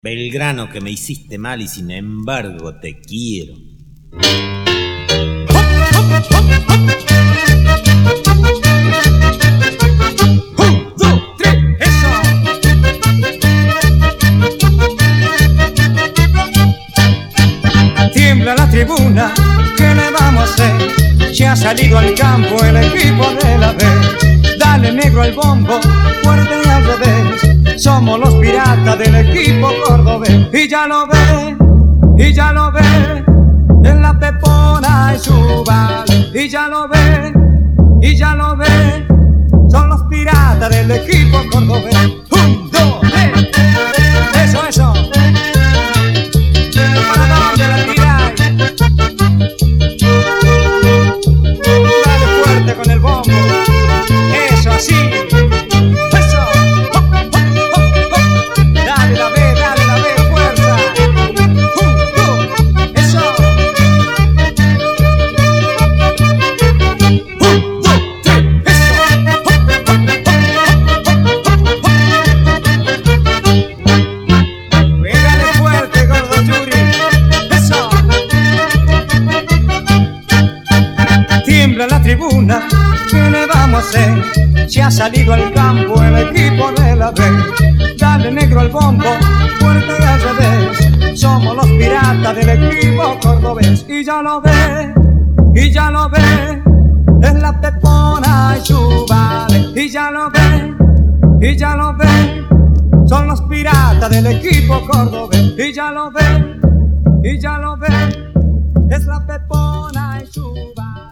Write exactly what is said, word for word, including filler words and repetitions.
Belgrano, que me hiciste mal y sin embargo te quiero. Un, dos, tres, eso. Tiembla la tribuna, ¿qué le vamos a hacer? Se ha salido al campo el equipo de la B. Dale negro el bombo, fuerte y al revés. Somos los piratas del equipo cordobés. Y ya lo ve, y ya lo ve, en la pepona y su vale. Y ya lo ve, y ya lo ve, son los piratas del equipo cordobés. Un, dos, tres, eso, eso. ¿Para dónde la tiráis? Dale fuerte con el bombo, eso así. Tiembla la tribuna, ¿qué le vamos a hacer? Se ha salido al campo el equipo de la B. Dale negro al bombo, fuerte y al revés. Somos los piratas del equipo cordobés. Y ya lo ve, y ya lo ve, es la pepona y su vale. Y ya lo ve, y ya lo ve, son los piratas del equipo cordobés. Y ya lo ve, y ya lo ve, es la pepona y su vale.